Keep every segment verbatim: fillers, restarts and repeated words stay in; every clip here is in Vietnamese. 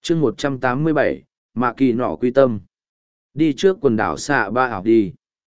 chương một trăm tám mươi bảy, mạ kỳ nọ quy tâm. Đi trước quần đảo xạ ba học đi.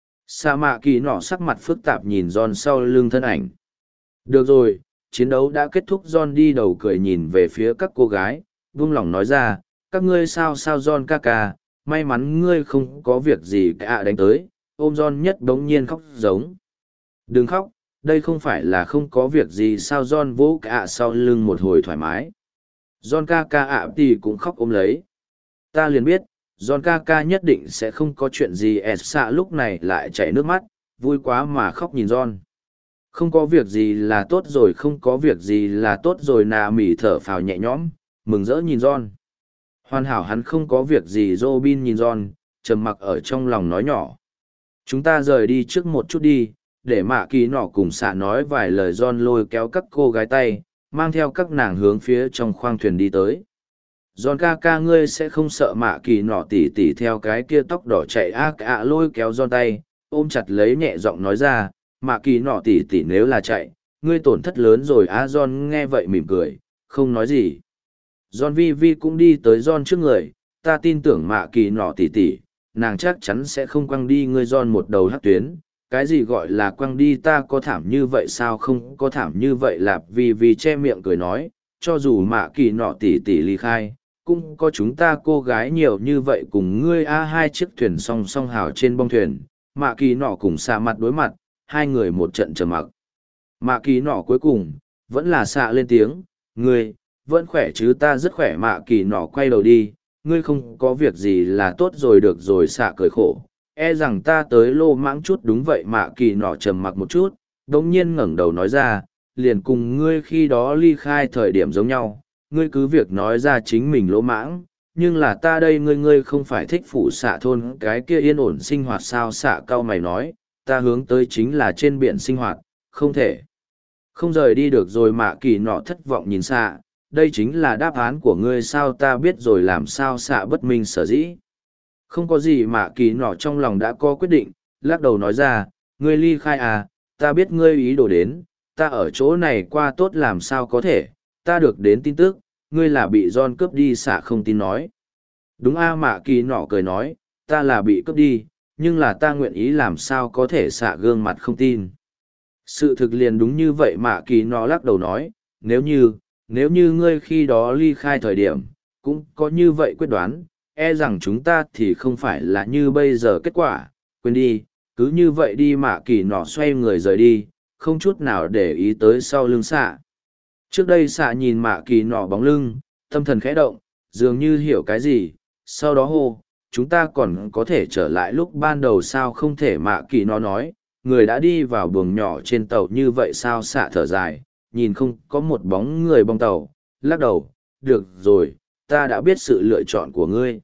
Xạ mạ kỳ nọ sắc mặt phức tạp nhìn John sau lưng thân ảnh. Được rồi, chiến đấu đã kết thúc. John đi đầu cười nhìn về phía các cô gái, vung lòng nói ra, các ngươi sao sao John ca ca, may mắn ngươi không có việc gì cả đánh tới. Ôm John nhất đống nhiên khóc giống. Đừng khóc, đây không phải là không có việc gì sao. John vỗ cả sau lưng một hồi thoải mái. John ca ca ạ thì cũng khóc ôm lấy. Ta liền biết, John ca ca nhất định sẽ không có chuyện gì. Elsa lúc này lại chảy nước mắt, vui quá mà khóc nhìn John. Không có việc gì là tốt rồi, không có việc gì là tốt rồi. Nà mỉ thở phào nhẹ nhõm, mừng rỡ nhìn John. Hoàn hảo hắn không có việc gì. Robin nhìn John, trầm mặc ở trong lòng nói nhỏ. Chúng ta rời đi trước một chút đi, để mạ kỳ nọ cùng xạ nói vài lời. John lôi kéo các cô gái tay, mang theo các nàng hướng phía trong khoang thuyền đi tới. John ca ca ngươi sẽ không sợ mạ kỳ nọ tỉ tỉ theo cái kia tóc đỏ chạy ác ạ lôi kéo John tay, ôm chặt lấy nhẹ giọng nói ra, mạ kỳ nọ tỉ tỉ nếu là chạy, ngươi tổn thất lớn rồi á. John nghe vậy mỉm cười, không nói gì. John vi vi cũng đi tới John trước người, ta tin tưởng mạ kỳ nọ tỉ tỉ, nàng chắc chắn sẽ không quăng đi ngươi. John một đầu hắc tuyến, cái gì gọi là quăng đi, ta có thảm như vậy sao? Không có thảm như vậy. Lạp vi vi che miệng cười nói, cho dù mạ kỳ nọ tỉ tỉ ly khai, cũng có chúng ta cô gái nhiều như vậy cùng ngươi a. Hai chiếc thuyền song song hào trên bong thuyền, mạ kỳ nọ cùng xạ mặt đối mặt, hai người một trận trầm mặc. Mạ kỳ nọ cuối cùng vẫn là xạ lên tiếng, ngươi vẫn khỏe chứ? Ta rất khỏe. Mạ kỳ nọ quay đầu đi, ngươi không có việc gì là tốt rồi. Được rồi. Xạ cười khổ, e rằng ta tới lô mãng chút. Đúng vậy. Mạ kỳ nọ trầm mặc một chút, đ ỗ n g nhiên ngẩng đầu nói ra, liền cùng ngươi khi đó ly khai thời điểm giống nhau. Ngươi cứ việc nói ra chính mình lỗ mãng, nhưng là ta đây ngươi ngươi không phải thích phủ xạ thôn cái kia yên ổn sinh hoạt sao? Xạ cau mày nói, ta hướng tới chính là trên biển sinh hoạt, không thể không rời đi được rồi. Mạ kỳ nọ thất vọng nhìn xạ, đây chính là đáp án của ngươi sao? Ta biết rồi. Làm sao? Xạ bất minh sở dĩ. Không có gì. Mạ kỳ nọ trong lòng đã có quyết định, lắc đầu nói ra, ngươi ly khai à? Ta biết ngươi ý đồ đến, ta ở chỗ này qua tốt làm sao có thể. Ta được đến tin tức, ngươi là bị John cướp đi. Xạ không tin nói. Đúng a. Mạ kỳ nọ cười nói, ta là bị cướp đi, nhưng là ta nguyện ý làm sao có thể. Xạ gương mặt không tin. Sự thực liền đúng như vậy. Mạ kỳ nọ lắc đầu nói, nếu như, nếu như ngươi khi đó ly khai thời điểm, cũng có như vậy quyết đoán, e rằng chúng ta thì không phải là như bây giờ kết quả. Quên đi, cứ như vậy đi. Mạ kỳ nọ xoay người rời đi, không chút nào để ý tới sau lưng xạ. Trước đây xạ nhìn mạ kỳ nọ bóng lưng, tâm thần khẽ động, dường như hiểu cái gì, sau đó hô, chúng ta còn có thể trở lại lúc ban đầu sao? Không thể. Mạ kỳ nọ nói, người đã đi vào buồng nhỏ trên tàu như vậy sao? Xạ thở dài, nhìn không có một bóng người bong tàu, lắc đầu, được rồi, ta đã biết sự lựa chọn của ngươi.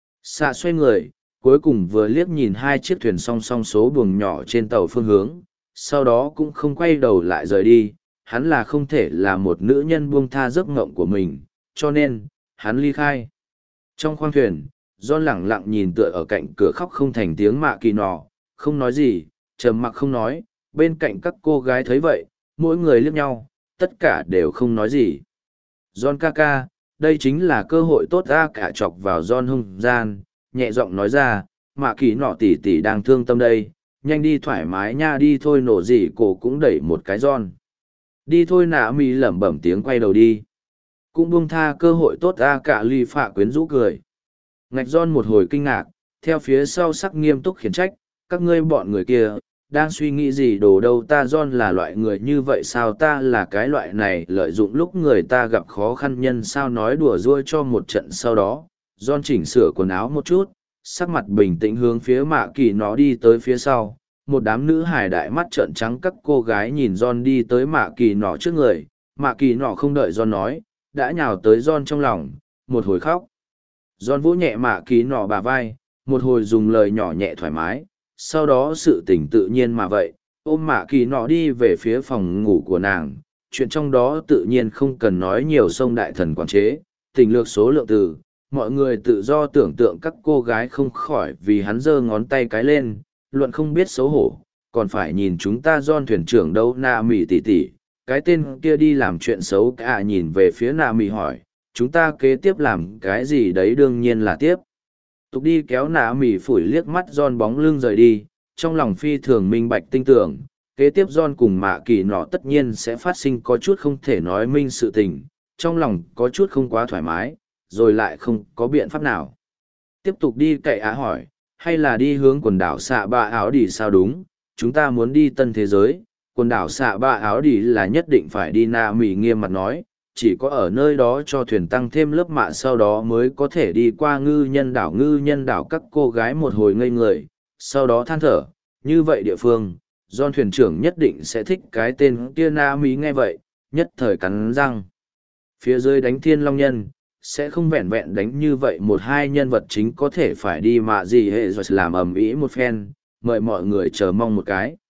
Xạ xoay người, cuối cùng vừa liếc nhìn hai chiếc thuyền song song số buồng nhỏ trên tàu phương hướng, sau đó cũng không quay đầu lại rời đi. Hắn là không thể là một nữ nhân buông tha giấc ngộng của mình, cho nên, hắn ly khai. Trong khoang thuyền, John lẳng lặng nhìn tựa ở cạnh cửa khóc không thành tiếng. Mạ kỳ nọ không nói gì, trầm mặc không nói. Bên cạnh các cô gái thấy vậy, mỗi người liếc nhau, tất cả đều không nói gì. John ca ca, đây chính là cơ hội tốt. Ra cả chọc vào John hung gian, nhẹ giọng nói ra, mạ kỳ nọ tỉ tỉ đang thương tâm đây, nhanh đi thoải mái nha. Đi thôi. Nổ gì cổ cũng đẩy một cái John. Đi thôi. Nạ mi lẩm bẩm tiếng quay đầu đi, cũng buông tha cơ hội tốt. A cả ly phạ quyến rũ cười. Ngạch John một hồi kinh ngạc, theo phía sau sắc nghiêm túc khiển trách, các ngươi bọn người kia đang suy nghĩ gì đồ đâu? Ta John là loại người như vậy sao? Ta là cái loại này lợi dụng lúc người ta gặp khó khăn nhân sao? Nói đùa ruôi cho một trận. Sau đó John chỉnh sửa quần áo một chút, sắc mặt bình tĩnh hướng phía mạ kỳ nó đi tới phía sau. Một đám nữ hải đại mắt trợn trắng. Các cô gái nhìn John đi tới mạ kỳ nọ trước người. Mạ kỳ nọ không đợi John nói, đã nhào tới John trong lòng, một hồi khóc. John vỗ nhẹ mạ kỳ nọ bả vai, một hồi dùng lời nhỏ nhẹ thoải mái, sau đó sự tỉnh tự nhiên mà vậy, ôm mạ kỳ nọ đi về phía phòng ngủ của nàng. Chuyện trong đó tự nhiên không cần nói nhiều. Sông đại thần quản chế, tình lược số lượng từ, mọi người tự do tưởng tượng. Các cô gái không khỏi vì hắn giơ ngón tay cái lên, luận không biết xấu hổ, còn phải nhìn chúng ta John thuyền trưởng đâu? Nà mỉ tỉ tỉ, cái tên kia đi làm chuyện xấu cả. Nhìn về phía Nà mỉ hỏi, chúng ta kế tiếp làm cái gì đấy đương nhiên là tiếp tục đi kéo nạ mỉ phủi liếc mắt John bóng lưng rời đi, trong lòng phi thường minh bạch tinh tưởng, kế tiếp John cùng mạ kỳ nọ tất nhiên sẽ phát sinh có chút không thể nói minh sự tình, trong lòng có chút không quá thoải mái, rồi lại không có biện pháp nào. Tiếp tục đi cậy á hỏi, hay là đi hướng quần đảo xạ ba áo đi sao đúng, chúng ta muốn đi tân thế giới, quần đảo xạ ba áo đi là nhất định phải đi. Na mỉ nghiêm mặt nói, chỉ có ở nơi đó cho thuyền tăng thêm lớp mạ sau đó mới có thể đi qua ngư nhân đảo. Ngư nhân đảo các cô gái một hồi ngây người, sau đó than thở, như vậy địa phương, John thuyền trưởng nhất định sẽ thích cái tên kia. Na mỉ nghe vậy, nhất thời cắn răng. Phía dưới đánh thiên long nhân, sẽ không vẹn vẹn đánh như vậy một hai nhân vật chính có thể phải đi mạ gì hệ rồi làm ầm ĩ một phen, mời mọi người chờ mong một cái.